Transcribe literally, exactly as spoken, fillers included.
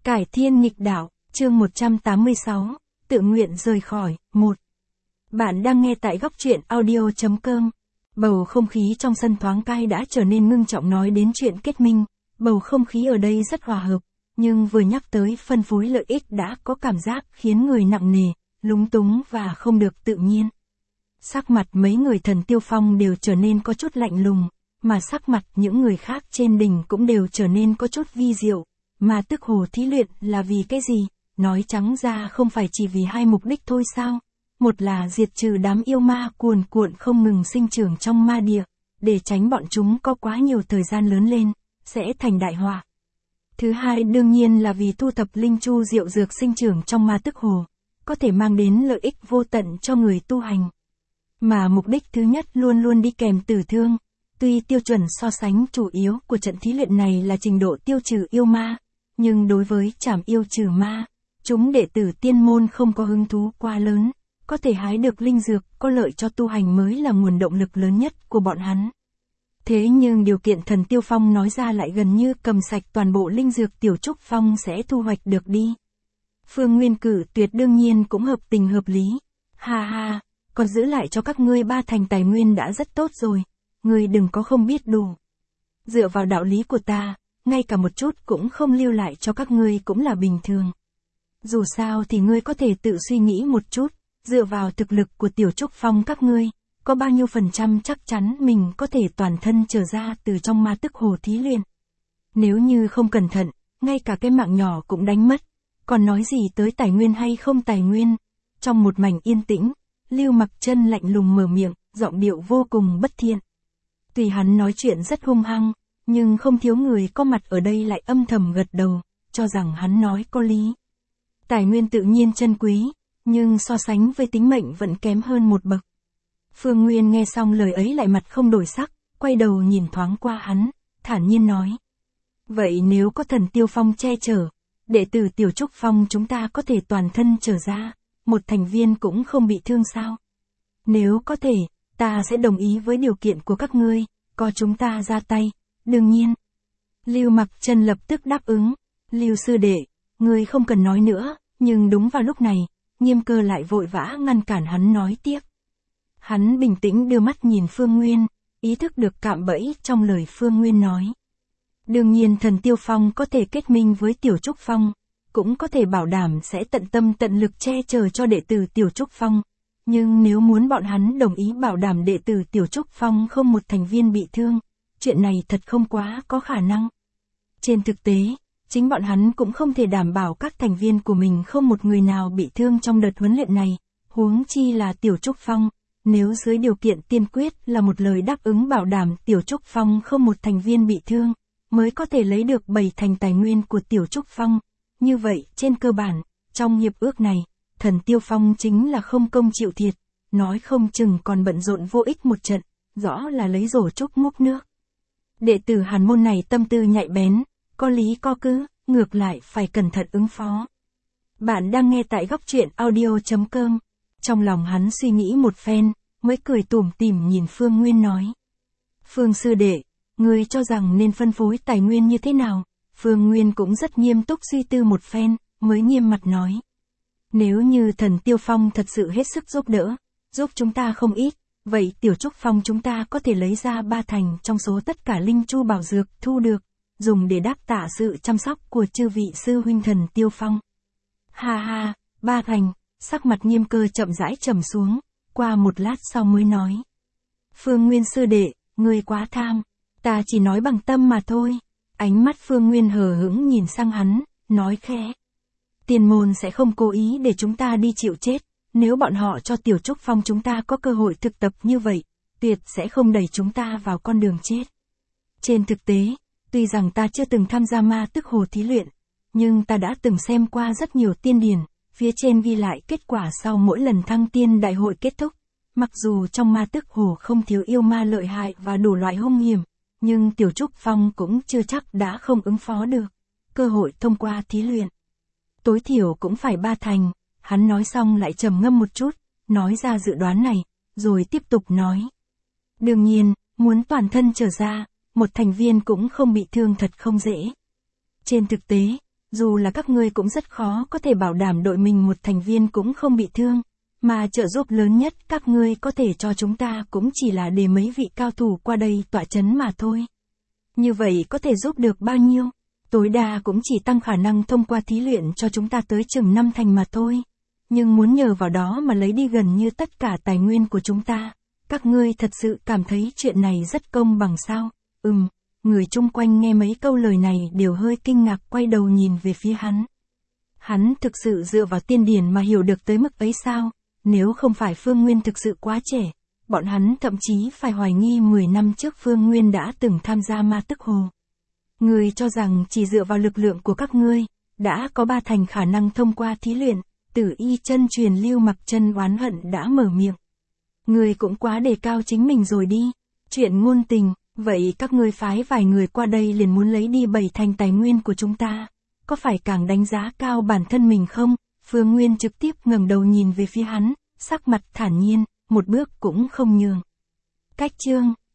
Cải thiên nghịch đạo, chương một trăm tám mươi sáu, tự nguyện rời khỏi, một. Bạn đang nghe tại góc truyện audio chấm com. Bầu không khí trong sân thoáng cai đã trở nên ngưng trọng nói đến chuyện kết minh, bầu không khí ở đây rất hòa hợp, nhưng vừa nhắc tới phân phối lợi ích đã có cảm giác khiến người nặng nề, lúng túng và không được tự nhiên. Sắc mặt mấy người Thần Tiêu Phong đều trở nên có chút lạnh lùng, mà sắc mặt những người khác trên đỉnh cũng đều trở nên có chút vi diệu. Mà tức hồ thí luyện là vì cái gì? Nói trắng ra không phải chỉ vì hai mục đích thôi sao? Một là diệt trừ đám yêu ma cuồn cuộn không ngừng sinh trưởng trong ma địa, để tránh bọn chúng có quá nhiều thời gian lớn lên, sẽ thành đại họa. Thứ hai đương nhiên là vì thu thập linh chu diệu dược sinh trưởng trong ma tức hồ, có thể mang đến lợi ích vô tận cho người tu hành. Mà mục đích thứ nhất luôn luôn đi kèm tử thương. Tuy tiêu chuẩn so sánh chủ yếu của trận thí luyện này là trình độ tiêu trừ yêu ma, nhưng đối với trảm yêu trừ ma, chúng đệ tử tiên môn không có hứng thú quá lớn, có thể hái được linh dược có lợi cho tu hành mới là nguồn động lực lớn nhất của bọn hắn. Thế nhưng điều kiện Thần Tiêu Phong nói ra lại gần như cầm sạch toàn bộ linh dược Tiểu Trúc Phong sẽ thu hoạch được đi. Phương Nguyên cử tuyệt đương nhiên cũng hợp tình hợp lý. Ha ha, còn giữ lại cho các ngươi ba thành tài nguyên đã rất tốt rồi, ngươi đừng có không biết đủ. Dựa vào đạo lý của ta, ngay cả một chút cũng không lưu lại cho các ngươi cũng là bình thường. Dù sao thì ngươi có thể tự suy nghĩ một chút, dựa vào thực lực của Tiểu Trúc Phong các ngươi, có bao nhiêu phần trăm chắc chắn mình có thể toàn thân trở ra từ trong ma tức hồ thí luyện. Nếu như không cẩn thận, ngay cả cái mạng nhỏ cũng đánh mất, còn nói gì tới tài nguyên hay không tài nguyên. Trong một mảnh yên tĩnh, Lưu Mặc Chân lạnh lùng mở miệng, giọng điệu vô cùng bất thiện. Tuy hắn nói chuyện rất hung hăng, nhưng không thiếu người có mặt ở đây lại âm thầm gật đầu, cho rằng hắn nói có lý. Tài nguyên tự nhiên chân quý, nhưng so sánh với tính mệnh vẫn kém hơn một bậc. Phương Nguyên nghe xong lời ấy lại mặt không đổi sắc, quay đầu nhìn thoáng qua hắn, thản nhiên nói. Vậy nếu có Thần Tiêu Phong che chở, đệ tử Tiểu Trúc Phong chúng ta có thể toàn thân trở ra, một thành viên cũng không bị thương sao? Nếu có thể, ta sẽ đồng ý với điều kiện của các ngươi, có chúng ta ra tay, đương nhiên. Lưu Mặc Chân lập tức đáp ứng, Lưu sư đệ, ngươi không cần nói nữa, nhưng đúng vào lúc này, Nghiêm Cơ lại vội vã ngăn cản hắn nói tiếp. Hắn bình tĩnh đưa mắt nhìn Phương Nguyên, ý thức được cạm bẫy trong lời Phương Nguyên nói. Đương nhiên Thần Tiêu Phong có thể kết minh với Tiểu Trúc Phong, cũng có thể bảo đảm sẽ tận tâm tận lực che chở cho đệ tử Tiểu Trúc Phong. Nhưng nếu muốn bọn hắn đồng ý bảo đảm đệ tử Tiểu Trúc Phong không một thành viên bị thương, chuyện này thật không quá có khả năng. Trên thực tế, chính bọn hắn cũng không thể đảm bảo các thành viên của mình không một người nào bị thương trong đợt huấn luyện này, huống chi là Tiểu Trúc Phong. Nếu dưới điều kiện tiên quyết là một lời đáp ứng bảo đảm Tiểu Trúc Phong không một thành viên bị thương, mới có thể lấy được bảy thành tài nguyên của Tiểu Trúc Phong. Như vậy, trên cơ bản, trong hiệp ước này, Thần Tiêu Phong chính là không công chịu thiệt, nói không chừng còn bận rộn vô ích một trận, rõ là lấy rổ trúc múc nước. Đệ tử Hàn môn này tâm tư nhạy bén, có lý có cứ, ngược lại phải cẩn thận ứng phó. Bạn đang nghe tại góc truyện audio chấm com. Trong lòng hắn suy nghĩ một phen, mới cười tủm tỉm nhìn Phương Nguyên nói. Phương sư đệ, ngươi cho rằng nên phân phối tài nguyên như thế nào? Phương Nguyên cũng rất nghiêm túc suy tư một phen, mới nghiêm mặt nói. Nếu như Thần Tiêu Phong thật sự hết sức giúp đỡ, giúp chúng ta không ít, vậy Tiểu Trúc Phong chúng ta có thể lấy ra ba thành trong số tất cả linh chu bảo dược thu được, dùng để đáp tạ sự chăm sóc của chư vị sư huynh Thần Tiêu Phong. Ha ha, ba thành, sắc mặt Nghiêm Cơ chậm rãi trầm xuống, qua một lát sau mới nói. Phương Nguyên sư đệ, ngươi quá tham, ta chỉ nói bằng tâm mà thôi. Ánh mắt Phương Nguyên hờ hững nhìn sang hắn, nói khẽ. Tiên môn sẽ không cố ý để chúng ta đi chịu chết, nếu bọn họ cho Tiểu Trúc Phong chúng ta có cơ hội thực tập như vậy, tuyệt sẽ không đẩy chúng ta vào con đường chết. Trên thực tế, tuy rằng ta chưa từng tham gia ma tức hồ thí luyện, nhưng ta đã từng xem qua rất nhiều tiên điển, phía trên ghi lại kết quả sau mỗi lần thăng tiên đại hội kết thúc. Mặc dù trong ma tức hồ không thiếu yêu ma lợi hại và đủ loại hung hiểm, nhưng Tiểu Trúc Phong cũng chưa chắc đã không ứng phó được. Cơ hội thông qua thí luyện, tối thiểu cũng phải ba thành. Hắn nói xong lại trầm ngâm một chút, nói ra dự đoán này, rồi tiếp tục nói. Đương nhiên, muốn toàn thân trở ra, một thành viên cũng không bị thương thật không dễ. Trên thực tế, dù là các ngươi cũng rất khó có thể bảo đảm đội mình một thành viên cũng không bị thương, mà trợ giúp lớn nhất các ngươi có thể cho chúng ta cũng chỉ là để mấy vị cao thủ qua đây tọa chấn mà thôi. Như vậy có thể giúp được bao nhiêu? Tối đa cũng chỉ tăng khả năng thông qua thí luyện cho chúng ta tới chừng năm thành mà thôi. Nhưng muốn nhờ vào đó mà lấy đi gần như tất cả tài nguyên của chúng ta, các ngươi thật sự cảm thấy chuyện này rất công bằng sao? Ừm, người chung quanh nghe mấy câu lời này đều hơi kinh ngạc quay đầu nhìn về phía hắn. Hắn thực sự dựa vào tiên điển mà hiểu được tới mức ấy sao? Nếu không phải Phương Nguyên thực sự quá trẻ, bọn hắn thậm chí phải hoài nghi mười năm trước Phương Nguyên đã từng tham gia ma tức hồ. Ngươi cho rằng chỉ dựa vào lực lượng của các ngươi, đã có ba thành khả năng thông qua thí luyện, Tử Y chân truyền Lưu Mặc Chân oán hận đã mở miệng. Ngươi cũng quá đề cao chính mình rồi đi, chuyện ngôn tình, vậy các ngươi phái vài người qua đây liền muốn lấy đi bảy thành tài nguyên của chúng ta, có phải càng đánh giá cao bản thân mình không? Phương Nguyên trực tiếp ngẩng đầu nhìn về phía hắn, sắc mặt thản nhiên, một bước cũng không nhường. Cách chương